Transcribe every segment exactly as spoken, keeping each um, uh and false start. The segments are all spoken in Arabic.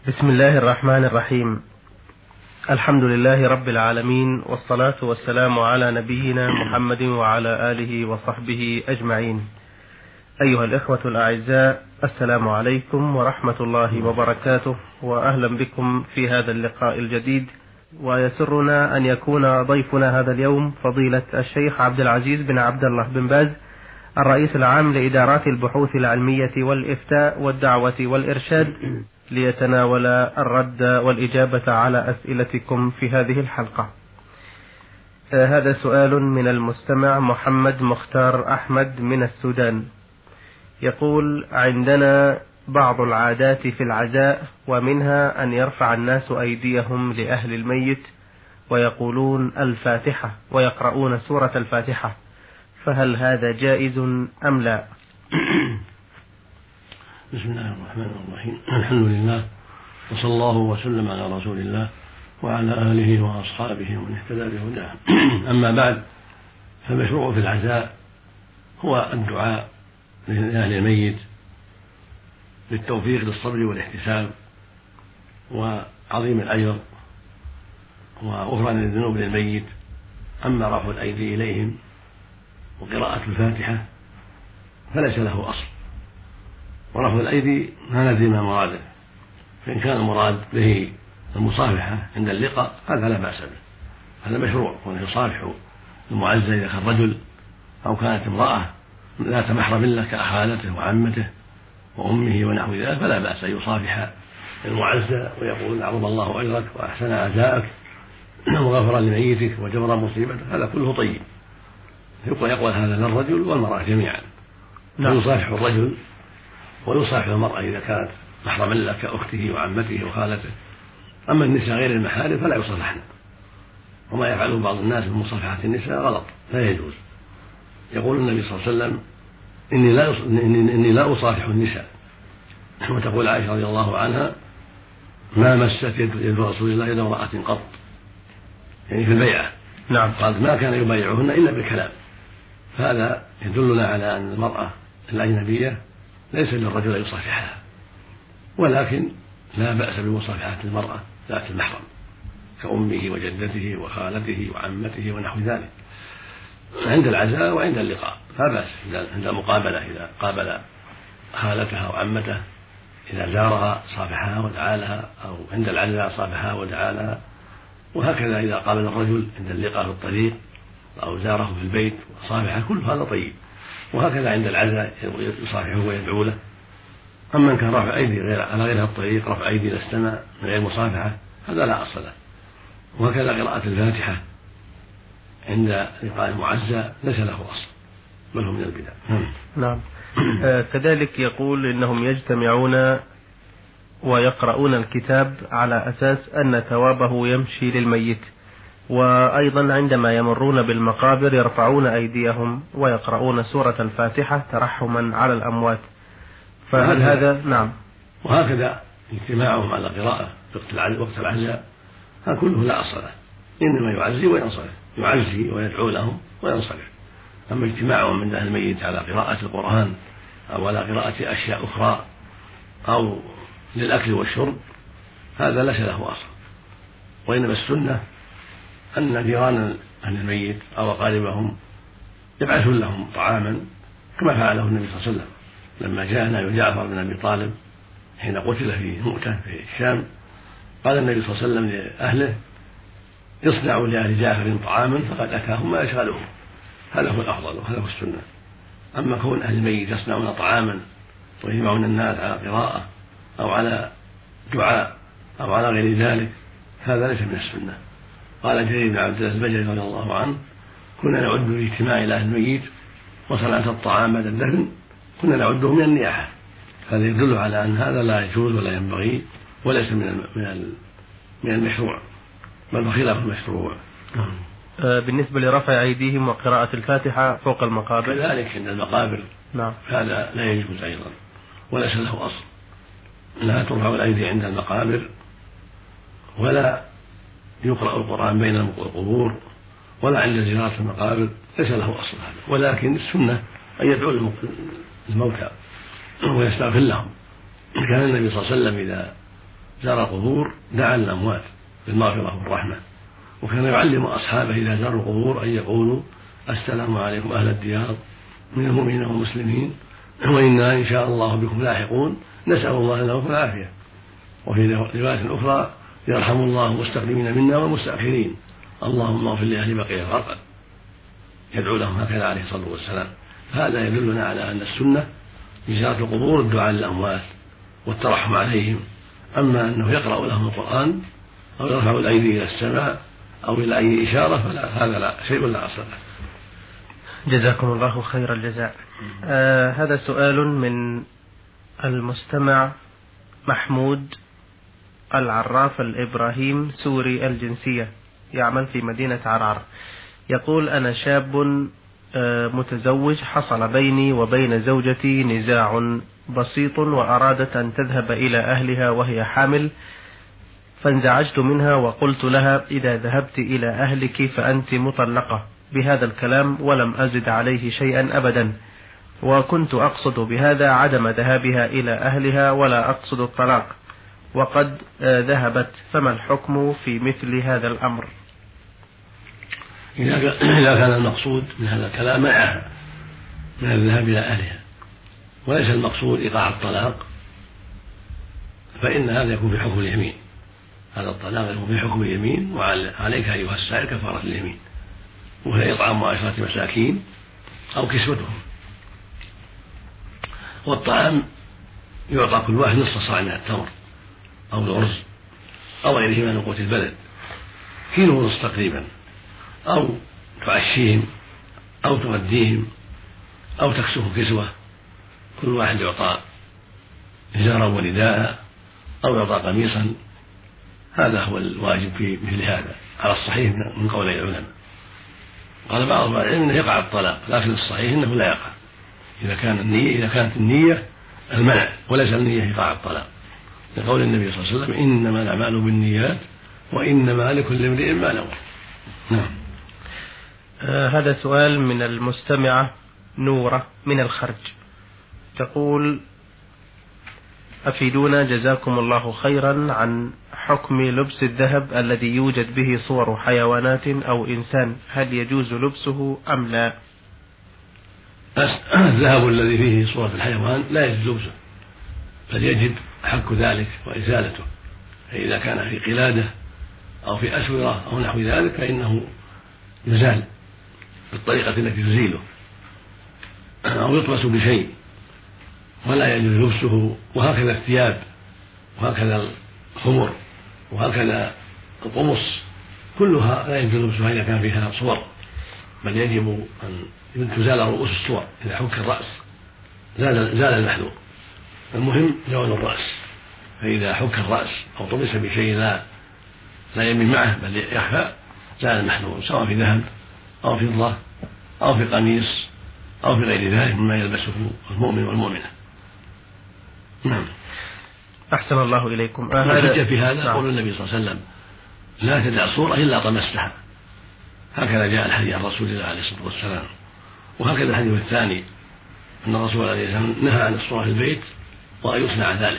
بسم الله الرحمن الرحيم. الحمد لله رب العالمين، والصلاة والسلام على نبينا محمد وعلى آله وصحبه أجمعين. أيها الإخوة الأعزاء، السلام عليكم ورحمة الله وبركاته، وأهلا بكم في هذا اللقاء الجديد. ويسرنا أن يكون ضيفنا هذا اليوم فضيلة الشيخ عبد العزيز بن عبد الله بن باز، الرئيس العام لإدارات البحوث العلمية والإفتاء والدعوة والإرشاد، ليتناول الرد والإجابة على أسئلتكم في هذه الحلقة. آه هذا سؤال من المستمع محمد مختار أحمد من السودان، يقول: عندنا بعض العادات في العزاء، ومنها أن يرفع الناس أيديهم لأهل الميت ويقولون الفاتحة ويقرؤون سورة الفاتحة، فهل هذا جائز أم لا؟ بسم الله الرحمن الرحيم. الحمد لله، وصلى الله وسلم على رسول الله وعلى آله وأصحابه ومن اهتدى بهداه. أما بعد، فالمشروع في العزاء هو الدعاء لأهل الميت بالتوفيق للصبر والاحتساب وعظيم الأجر وغفران الذنوب للميت. أما رفع الأيدي إليهم وقراءة الفاتحة فليس له أصل، ورفع الأيدي ما ندري ما مراده، فإن كان المراد به المصافحة عند اللقاء هذا لا بأس به، هذا مشروع، وأن يصافح المعزى إذا كان رجل أو كانت امرأة ذات محرم له كأخالته وعمته وأمه ونحو ذلك، فلا بأس أن يصافح المعزى ويقول عظم الله أجرك وأحسن عزاءك وغفر لميتك وجبر مصيبتك، هذا كله طيب. يقول يقول هذا للرجل والمرأة جميعا، فيصافح الرجل ويصافح المرأة إذا كانت محرما له كأخته وعمته وخالته. أما النساء غير المحارم فلا يصافحن، وما يفعله بعض الناس من مصافحة النساء غلط لا يجوز. يقول النبي صلى الله عليه وسلم: إني لا إني, إني لا أصافح النساء. وتقول عائشة رضي الله عنها: ما مست يد رسول الله يد امرأة قط، يعني في البيعة. نعم. قالت ما كان يبايعهن إلا بالكلام. فهذا يدلنا على أن المرأة الأجنبية ليس للرجل أن يصافحها، ولكن لا بأس بمصافحة المرأة ذات المحرم كأمه وجدته وخالته وعمته ونحو ذلك عند العزاء وعند اللقاء، لا بأس. عند المقابلة إذا قابل خالتها وعمته، إذا زارها صافحها ودعا لها، أو عند العزاء صافحها ودعا لها، وهكذا إذا قابل الرجل عند اللقاء في الطريق أو زاره في البيت وصافحه، كل هذا طيب. وهكذا عند العزاء يصافحه ويدعو له. أما إن كان رفع أيدي غير على غير الطريق، رفع أيدي إلى السماء من غير مصافحة، هذا لا أصل له. وهكذا قراءة الفاتحة عند لقاء المعزى ليس له أصل، بل هو من البدع. نعم. آه كذلك يقول إنهم يجتمعون ويقرؤون الكتاب على أساس أن ثوابه يمشي للميت، وأيضا عندما يمرون بالمقابر يرفعون أيديهم ويقرؤون سورة الفاتحة ترحما على الأموات، فهل هذا؟ نعم. وهكذا اجتماعهم على قراءة وقت العزاء هذا كله لا أصل له، إنما يعزي وينصرف، يعزي ويدعو لهم وينصرف. أما اجتماعهم من أهل الميت على قراءة القرآن أو على قراءة أشياء أخرى أو للأكل والشرب، هذا ليس له أصل. وإنما السنة أن جيران أهل الميت أو أقاربهم يبعثون لهم طعاما كما فعله النبي صلى الله عليه وسلم لما جاء نبي جعفر بن أبي طالب حين قتل في مؤتة في الشام. قال النبي صلى الله عليه وسلم لأهله: اصنعوا لأهل جعفر طعاما فقد أتاهم ما يشغلهم. هذا هو الأفضل وهذا هو السنة. أما كون أهل الميت يصنعون طعاما ويجمعون الناس على قراءة أو على دعاء أو على غير ذلك، هذا ليس من السنة. قال جرير بن عبد الله البجلي رضي الله عنه: كنا نعد الاجتماع إلى أهل الميت وصنعة الطعام بعد الدفن كنا نعده من النياحة. هذا يدل على أن هذا لا يجوز ولا ينبغي وليس من من المشروع، بل خلاف المشروع. بالنسبة لرفع أيديهم وقراءة الفاتحة فوق المقابر كذلك عند المقابر، نعم، هذا لا يجوز أيضا وليس له أصل. لا ترفع الأيدي عند المقابر، ولا يقرأ القرآن بين القبور، ولا عند زيارة المقابر، ليس له أصل هذا. ولكن السنة أن يدعو الموتى ويستغفر لهم. كان النبي صلى الله عليه وسلم إذا زار القبور دعا الأموات بالمغفرة والرحمة، وكان يعلم أصحابه إذا زاروا القبور أن يقولوا السلام عليكم أهل الديار من المؤمنين والمسلمين وإنا إن شاء الله بكم لاحقون نسأل الله لنا العافية. وفي رواية أخرى يرحم الله المستقدمين منا والمستأخرين اللهم اغفر لأهل بقية الغرقد، يدعو لهم هكذا عليه الصلاة والسلام. هذا يدلنا على أن السنة في زيارة القبور الدعاء للأموات والترحم عليهم، أما أنه يقرأ لهم القرآن أو يرفع الأيدي إلى السماء أو إلى أي إشارة فلا، هذا لا شيء لا أصل له. جزاكم الله خير الجزاء. آه هذا سؤال من المستمع محمود العراف الإبراهيم سوري الجنسية، يعمل في مدينة عرعر. يقول: أنا شاب متزوج، حصل بيني وبين زوجتي نزاع بسيط وأرادت أن تذهب إلى أهلها وهي حامل، فانزعجت منها وقلت لها: إذا ذهبت إلى أهلك فأنت مطلقة، بهذا الكلام ولم أزد عليه شيئا أبدا، وكنت أقصد بهذا عدم ذهابها إلى أهلها ولا أقصد الطلاق، وقد ذهبت، فما الحكم في مثل هذا الأمر؟ إذا كان المقصود من هذا الكلام منعها من الذهاب إلى أهلها وليس المقصود إيقاع الطلاق، فإن هذا يكون في حكم اليمين، هذا الطلاق يكون في حكم اليمين، وعليك أيها السائل كفارة اليمين، وهي إطعام عشرة مساكين أو كسوتهم. والطعام يعطى كل واحد نصف صاع من التمر أو الأرز أو غيرهما من قوت البلد، كيلو ونصف تقريبا، أو تعشيهم أو تغديهم أو تكسوهم كسوة، كل واحد يعطى إزارا ورداء أو يعطى قميصا. هذا هو الواجب في مثل هذا على الصحيح من قولي العلماء. قال بعض العلماء انه يقع الطلاق، لكن الصحيح انه لا يقع اذا كان النية اذا كانت النية المنع وليس النية ايقاع الطلاق، لقول النبي صلى الله عليه وسلم: انما الاعمال بالنيات وانما لكل امرئ ما نوى. نعم. آه هذا سؤال من المستمعة نورة من الخرج، تقول: أفيدونا جزاكم الله خيرا عن حكم لبس الذهب الذي يوجد به صور حيوانات أو إنسان، هل يجوز لبسه أم لا؟ الذهب الذي فيه صورة الحيوان لا يجوز لبسه، بل يجب حك ذلك وإزالته، فإذا كان في قلادة أو في أسورة أو نحو ذلك فإنه يزال بالطريقة التي تزيله، أو يطمس بشيء، ولا يجوز لبسه. وهكذا الثياب وهكذا الخمر وهكذا القمص كلها لا يجوز لبسها إذا كان فيها صور، بل يجب أن تزال رؤوس الصور. إذا حك الرأس زال زال المحذور، المهم زوال الرأس، فإذا حك الرأس أو طمس بشيء لا لا يمين معه بل يخفى زال المحذور، سواء في ذهب أو في فضة أو في قميص أو في غير ذلك مما يلبسه المؤمن والمؤمنة. نعم. أحسن الله إليكم. الحجة في هذا قول النبي صلى الله عليه وسلم: لا تدع صورة إلا طمستها، هكذا جاء الحديث عن رسول الله عليه الصلاة والسلام. وهكذا الحديث الثاني أن الرسول عليه الصلاة والسلام نهى عن الصورة في البيت وأن يصنع ذلك.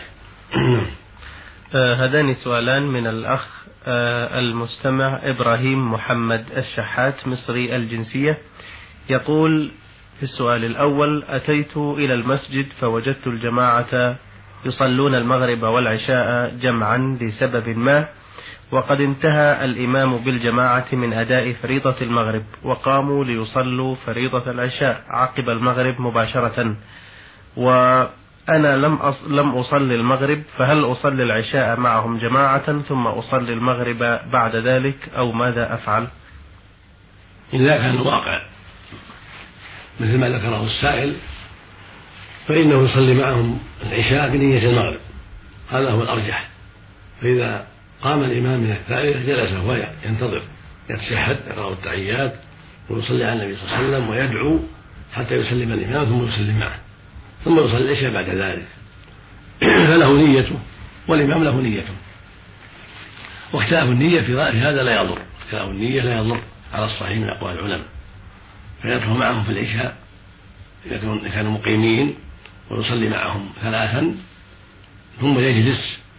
آه هذان سؤالان من الأخ آه المستمع إبراهيم محمد الشحات مصري الجنسية، يقول في السؤال الأول: أتيت إلى المسجد فوجدت الجماعة يصلون المغرب والعشاء جمعا لسبب ما، وقد انتهى الإمام بالجماعة من أداء فريضة المغرب وقاموا ليصلوا فريضة العشاء عقب المغرب مباشرة، وأنا لم أص... لم أصلي المغرب، فهل أصلي العشاء معهم جماعة ثم أصلي المغرب بعد ذلك أو ماذا أفعل؟ إذا كان الواقع مثل ما ذكره السائل فإنه يصلي معهم العشاء بنية المغرب، هذا هو الأرجح. فإذا قام الإمام من الثالثة جلس وهو ينتظر يتشهد يقرأ التحيات ويصلي على النبي صلى الله عليه وسلم ويدعو حتى يسلم الإمام ثم يسلم معه ثم يصلي العشاء بعد ذلك، فله نيته والإمام له نيته. واختلاف النية في هذا لا يضر، اختلاف النية لا يضر على الصحيح من أقوال العلماء، فيدخل معهم في العشاء إذا كانوا مقيمين ويصلي معهم ثلاثا ثم يجلس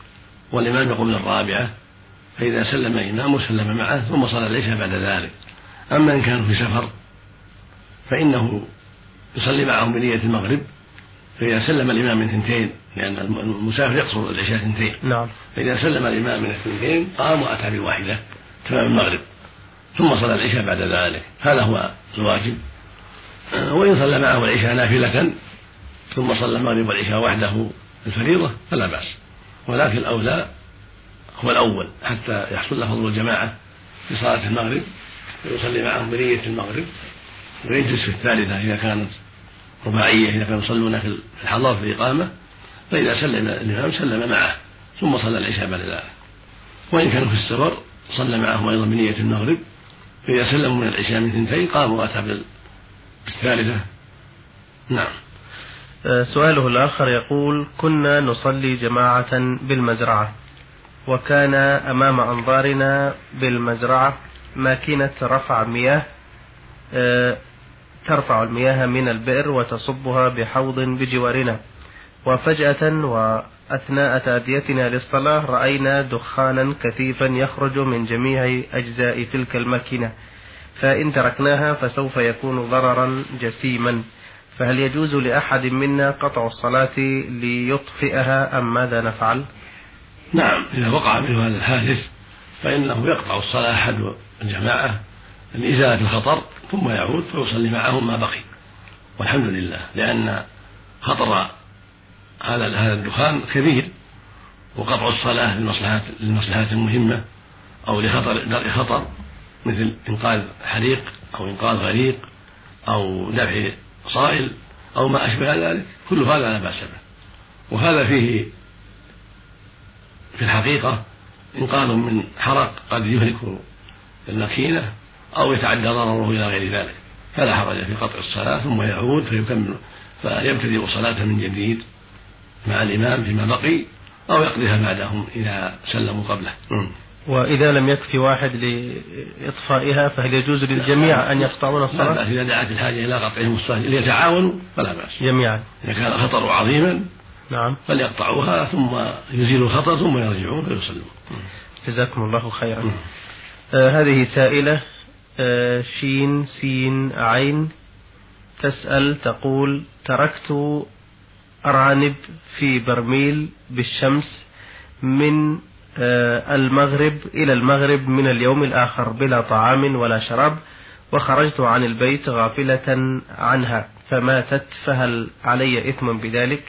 والإمام يقوم للرابعة، فإذا سلم الإمام سلم معه ثم صلى العشاء بعد ذلك. أما إن كانوا في سفر فإنه يصلي معهم بنية المغرب، فإذا سلم الإمام من ثنتين، لأن المسافر يقصر العشاء ثنتين، نعم. فإذا سلم الإمام من الثنتين قام وأتى بالواحدة تمام المغرب ثم صلى العشاء بعد ذلك، هذا هو الواجب. وإن صلى معه العشاء نافلة ثم صلى المغرب والعشاء وحده الفريضة فلا بأس، ولكن الأولى هو الأول حتى يحصل له فضل الجماعة في صلاة المغرب، ويصلي معهم بنية المغرب ويجلس في الثالثة إذا كانت رباعية، إذا كانوا يصلون في الحضر في الإقامة، فإذا سلم الإمام سلم معه ثم صلى العشاء بعد ذلك. وإن كانوا في السفر صلى معهم أيضا بنية المغرب، فإذا سلموا من العشاء من ثنتين قاموا وأتى بالثالثة. نعم. سؤاله الآخر يقول: كنا نصلي جماعة بالمزرعة، وكان أمام أنظارنا بالمزرعة ماكينة رفع مياه ترفع المياه من البئر وتصبها بحوض بجوارنا، وفجأة وأثناء تأديتنا للصلاة رأينا دخانا كثيفا يخرج من جميع أجزاء تلك الماكينة، فإن تركناها فسوف يكون ضررا جسيما، فهل يجوز لأحد منا قطع الصلاة ليطفئها أم ماذا نفعل؟ نعم، إذا وقع منه هذا الحادث فإنه يقطع الصلاة أحد الجماعة لإزالة الخطر ثم يعود فيصلي معهم ما بقي، والحمد لله، لأن خطر هذا هذا الدخان كبير، وقطع الصلاة للمصلحات المهمة أو لخطر درء خطر مثل إنقاذ حريق أو إنقاذ غريق أو دفع صائل أو ما أشبه ذلك، كل هذا لا بأس به، وهذا فيه في الحقيقة إنقاذ من حرق قد يهلك الماكينة أو يتعدى ضرره إلى غير ذلك، فلا حرج في قطع الصلاة ثم يعود فيكمل فيبتدئ صلاته من جديد مع الإمام فيما بقي، أو يقضيها بعدهم إذا سلموا قبله. وإذا لم يكفي واحد لإطفائها فهل يجوز للجميع أن يقطعون الصلاة؟ لا بأس، إذا دعت الحاجة إلى قطعهم الصلاة ليتعاونوا فلا بأس جميعا. إذا كان الخطر عظيما نعم فليقطعوها ثم يزيلوا الخطر ثم يرجعون فيصلون. جزاكم الله خيرا. آه هذه سائلة آه شين سين عين تسأل تقول: تركت أرانب في برميل بالشمس من آه المغرب إلى المغرب من اليوم الآخر بلا طعام ولا شراب، وخرجت عن البيت غافلة عنها فماتت، فهل علي إثم بذلك؟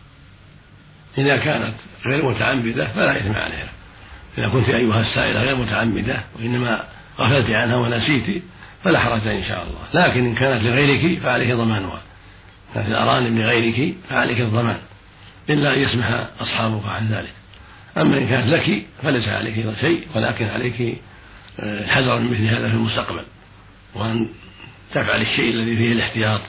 إذا كانت غير متعمدة فلا إثم عليها. إذا كنت أيها السائلة غير متعمدة وإنما غفلت عنها ونسيت فلا حرج إن شاء الله، لكن إن كانت لغيرك فعليك ضمانها، كانت الأرانب لغيرك فعليك الضمان إلا أن يسمح أصحابك عن ذلك. أما إن كانت لك فليس عليك شيء، ولكن عليك الحذر من مثل هذا في المستقبل، وأن تفعل الشيء الذي فيه الاحتياط.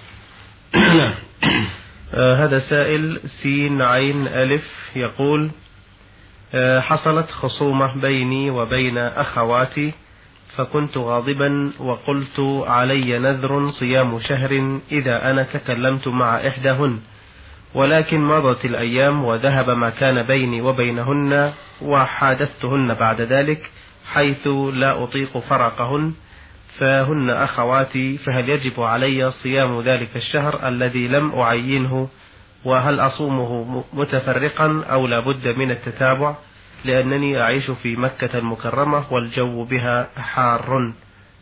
آه هذا سائل سين عين ألف يقول: آه حصلت خصومة بيني وبين أخواتي، فكنت غاضبا وقلت علي نذر صيام شهر إذا أنا تكلمت مع إحداهن، ولكن مضت الأيام وذهب ما كان بيني وبينهن، وحادثتهن بعد ذلك حيث لا أطيق فرقهن، فهن أخواتي، فهل يجب علي صيام ذلك الشهر الذي لم أعينه؟ وهل أصومه متفرقا أو لا بد من التتابع، لأنني أعيش في مكة المكرمة والجو بها حار،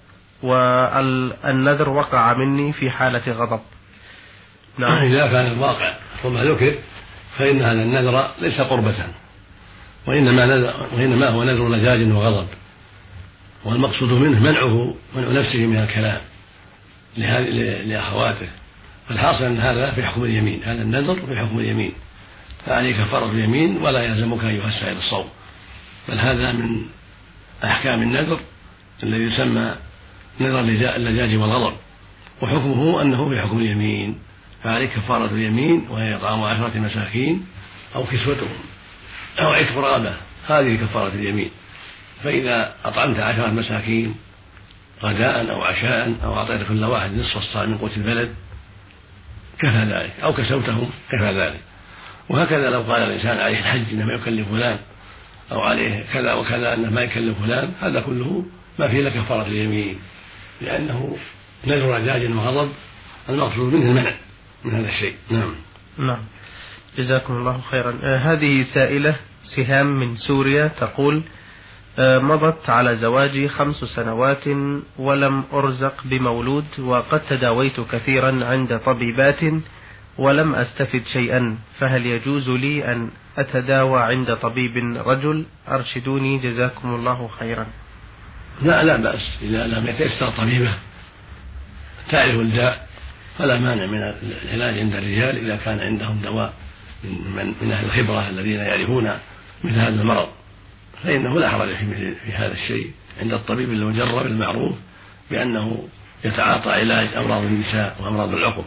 والنذر وقع مني في حالة غضب؟ نعم. إذا كان الواقع وما ذكر فإن هذا النذر ليس قربة، وإنما, نذر وإنما هو نذر لجاج وغضب، والمقصود منه منعه منع نفسه من الكلام لأخواته، فالحاصل أن هذا في حكم اليمين، هذا النذر في حكم اليمين، فعليك كفارة اليمين ولا يلزمك أيها السائل الصوم، بل هذا من أحكام النذر الذي يسمى نذر اللجاج والغضب، وحكمه أنه في حكم اليمين، فعليك كفارة اليمين وهي إطعام عشرة مساكين أو كسوتهم أو عتق رقبة، هذه كفارة اليمين. فإذا أطعمت عشرة مساكين غداء أو عشاء أو أعطيت كل واحد نصف الصاع من قوت البلد كفى ذلك، أو كسوتهم كفى ذلك. وهكذا لو قال الإنسان عليه الحج إنما يكلف فلان أو عليه كذا وكذا أنه ما يكلم فلان، هذا كله ما فيه إلا كفارة اليمين، لأنه نذر رجاج وغضب، المقصود منه المنع من هذا الشيء. نعم. نعم، جزاكم الله خيرا. آه هذه سائلة سهام من سوريا تقول: آه مضت على زواجي خمس سنوات ولم أرزق بمولود، وقد تداويت كثيرا عند طبيبات ولم أستفد شيئا، فهل يجوز لي أن أتداوى عند طبيب رجل؟ أرشدوني جزاكم الله خيرا. لا لا بأس، إذا لم يتيسر طبيبة تعرف الداء فلا مانع من العلاج عند الرجال إذا كان عندهم دواء من, من أهل الخبرة الذين يعرفون مثل هذا المرض، فإنه لا حرج في, في هذا الشيء عند الطبيب المجرب المعروف بأنه يتعاطى علاج أمراض النساء وأمراض العقم.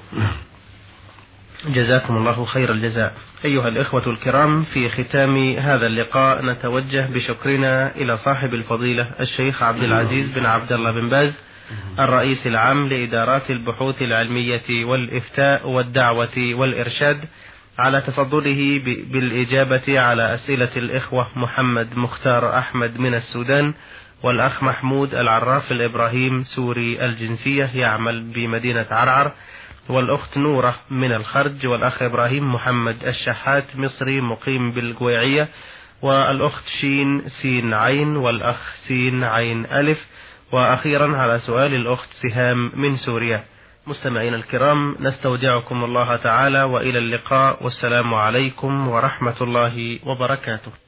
جزاكم الله خير الجزاء. أيها الإخوة الكرام، في ختام هذا اللقاء نتوجه بشكرنا إلى صاحب الفضيلة الشيخ عبد العزيز بن عبد الله بن باز، الرئيس العام لإدارات البحوث العلمية والإفتاء والدعوة والإرشاد، على تفضله بالإجابة على أسئلة الإخوة محمد مختار أحمد من السودان، والأخ محمود العراف الإبراهيم سوري الجنسية يعمل بمدينة عرعر، والأخت نورة من الخرج، والأخ إبراهيم محمد الشحات مصري مقيم بالقويعية، والأخت شين سين عين، والأخ سين عين ألف، وأخيرا على سؤال الأخت سهام من سوريا. مستمعين الكرام، نستودعكم الله تعالى وإلى اللقاء، والسلام عليكم ورحمة الله وبركاته.